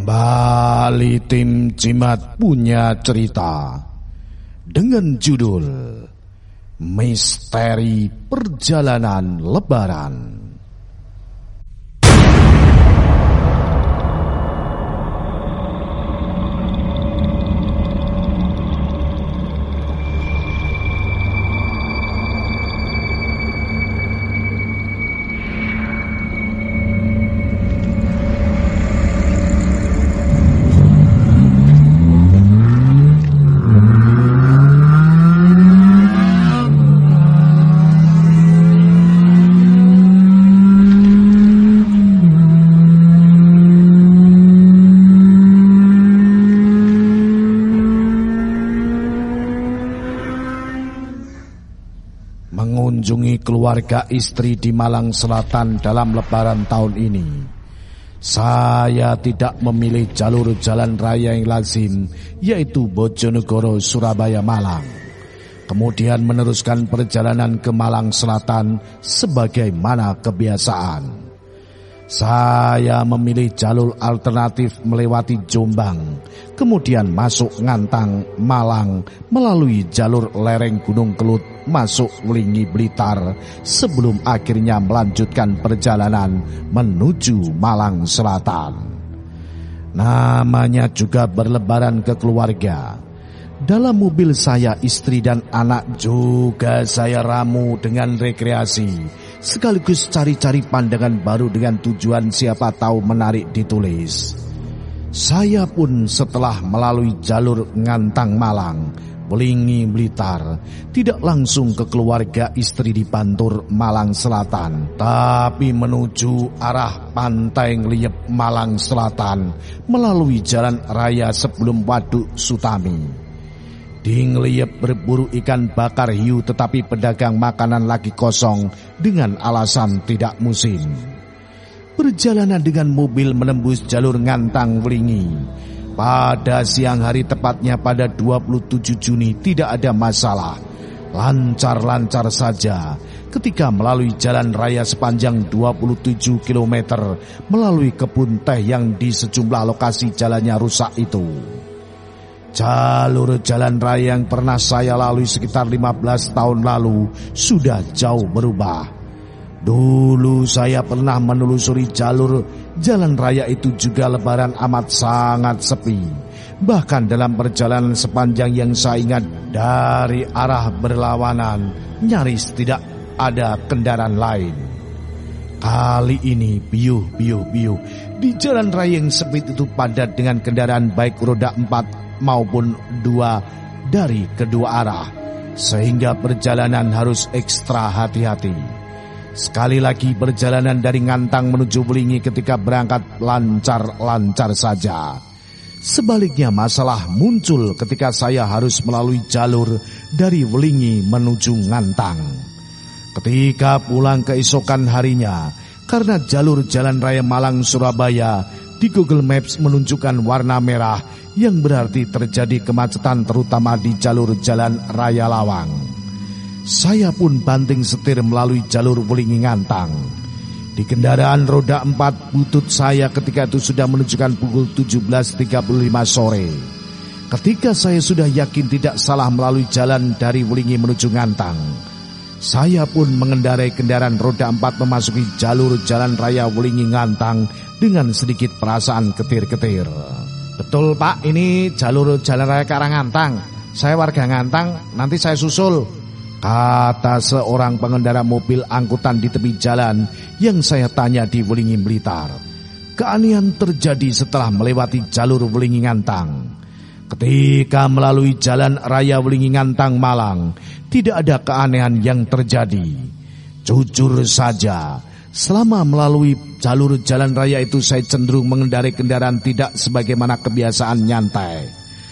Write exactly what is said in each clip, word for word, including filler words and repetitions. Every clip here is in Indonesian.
Kembali tim Cimat punya cerita dengan judul Misteri Perjalanan Lebaran. Mengunjungi keluarga istri di Malang Selatan dalam Lebaran tahun ini, saya tidak memilih jalur jalan raya yang lazim, yaitu Bojonegoro, Surabaya, Malang. Kemudian meneruskan perjalanan ke Malang Selatan sebagaimana kebiasaan. Saya memilih jalur alternatif melewati Jombang, kemudian masuk Ngantang, Malang, melalui jalur lereng Gunung Kelut, masuk Wlingi, Blitar, sebelum akhirnya melanjutkan perjalanan menuju Malang Selatan. Namanya juga berlebaran ke keluarga. Dalam mobil saya, istri dan anak juga saya ramu dengan rekreasi, sekaligus cari-cari pandangan baru dengan tujuan siapa tahu menarik ditulis. Saya pun setelah melalui jalur Ngantang, Malang, Wlingi, Blitar, tidak langsung ke keluarga istri di Bantur, Malang Selatan, tapi menuju arah Pantai Ngliyep, Malang Selatan, melalui jalan raya sebelum Waduk Sutami. Di Ngliyep berburu ikan bakar hiu, tetapi pedagang makanan lagi kosong dengan alasan tidak musim. Perjalanan dengan mobil menembus jalur Ngantang, Wlingi pada siang hari, tepatnya pada dua puluh tujuh Juni, tidak ada masalah. Lancar-lancar saja ketika melalui jalan raya sepanjang dua puluh tujuh kilometer melalui kebun teh yang di sejumlah lokasi jalannya rusak itu. Jalur jalan raya yang pernah saya lalui sekitar lima belas tahun lalu sudah jauh berubah. Dulu saya pernah menelusuri jalur jalan raya itu juga Lebaran amat sangat sepi. Bahkan dalam perjalanan sepanjang yang saya ingat dari arah berlawanan, nyaris tidak ada kendaraan lain. Kali ini biuh, biuh, biuh. Di jalan raya yang sempit itu padat dengan kendaraan baik roda empat maupun dua dari kedua arah, sehingga perjalanan harus ekstra hati-hati. Sekali lagi perjalanan dari Ngantang menuju Wlingi ketika berangkat lancar-lancar saja. Sebaliknya masalah muncul ketika saya harus melalui jalur dari Wlingi menuju Ngantang. Ketika pulang keesokan harinya, karena jalur jalan raya Malang Surabaya di Google Maps menunjukkan warna merah, yang berarti terjadi kemacetan terutama di jalur jalan raya Lawang. Saya pun banting setir melalui jalur Wlingi Ngantang. Di kendaraan roda empat butut saya ketika itu sudah menunjukkan pukul tujuh belas tiga puluh lima sore. Ketika saya sudah yakin tidak salah melalui jalan dari Wlingi menuju Ngantang, saya pun mengendarai kendaraan roda empat memasuki jalur jalan raya Wlingi Ngantang dengan sedikit perasaan ketir-ketir. Betul Pak, ini jalur jalan raya ke arah Ngantang. Saya warga Ngantang, nanti saya susul, kata seorang pengendara mobil angkutan di tepi jalan yang saya tanya di Wlingi, Blitar. Keanehan terjadi setelah melewati jalur Wlingi Ngantang. Ketika melalui jalan raya Wlingi Ngantang, Malang, tidak ada keanehan yang terjadi. Jujur saja, selama melalui jalur jalan raya itu saya cenderung mengendarai kendaraan tidak sebagaimana kebiasaan nyantai,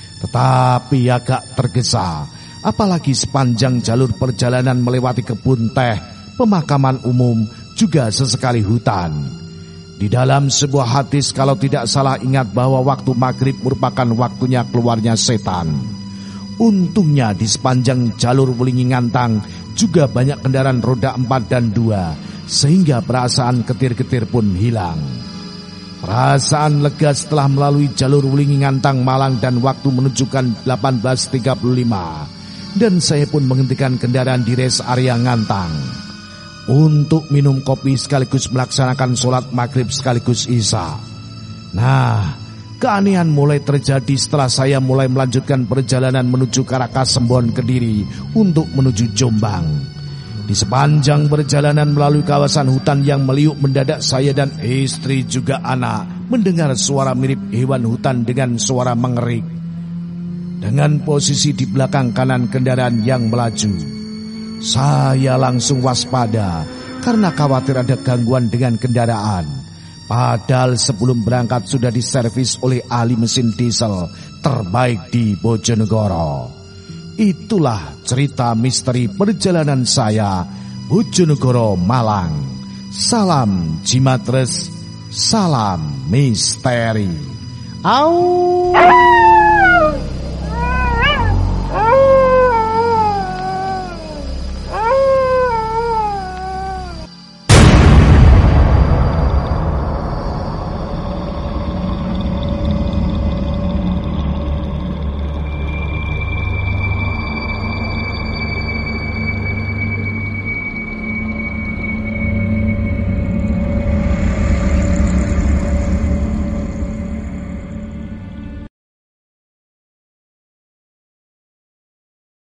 tetapi agak tergesa, apalagi sepanjang jalur perjalanan melewati kebun teh, pemakaman umum, juga sesekali hutan. Di dalam sebuah hadis kalau tidak salah ingat bahwa waktu maghrib merupakan waktunya keluarnya setan. Untungnya di sepanjang jalur Wlingi Ngantang juga banyak kendaraan roda empat dan dua, sehingga perasaan ketir-ketir pun hilang. Perasaan lega setelah melalui jalur Wulingi Ngantang Malang dan waktu menunjukkan delapan belas tiga puluh lima. Dan saya pun menghentikan kendaraan di res area Ngantang untuk minum kopi sekaligus melaksanakan sholat maghrib sekaligus isya. Nah, keanehan mulai terjadi setelah saya mulai melanjutkan perjalanan menuju Karakasembon Kediri untuk menuju Jombang. Di sepanjang perjalanan melalui kawasan hutan yang meliuk, mendadak saya dan istri juga anak mendengar suara mirip hewan hutan dengan suara mengerik. Dengan posisi di belakang kanan kendaraan yang melaju, saya langsung waspada karena khawatir ada gangguan dengan kendaraan. Padahal sebelum berangkat sudah diservis oleh ahli mesin diesel terbaik di Bojonegoro. Itulah cerita misteri perjalanan saya Bojonegoro Malang. Salam Jimatres, salam misteri. Au.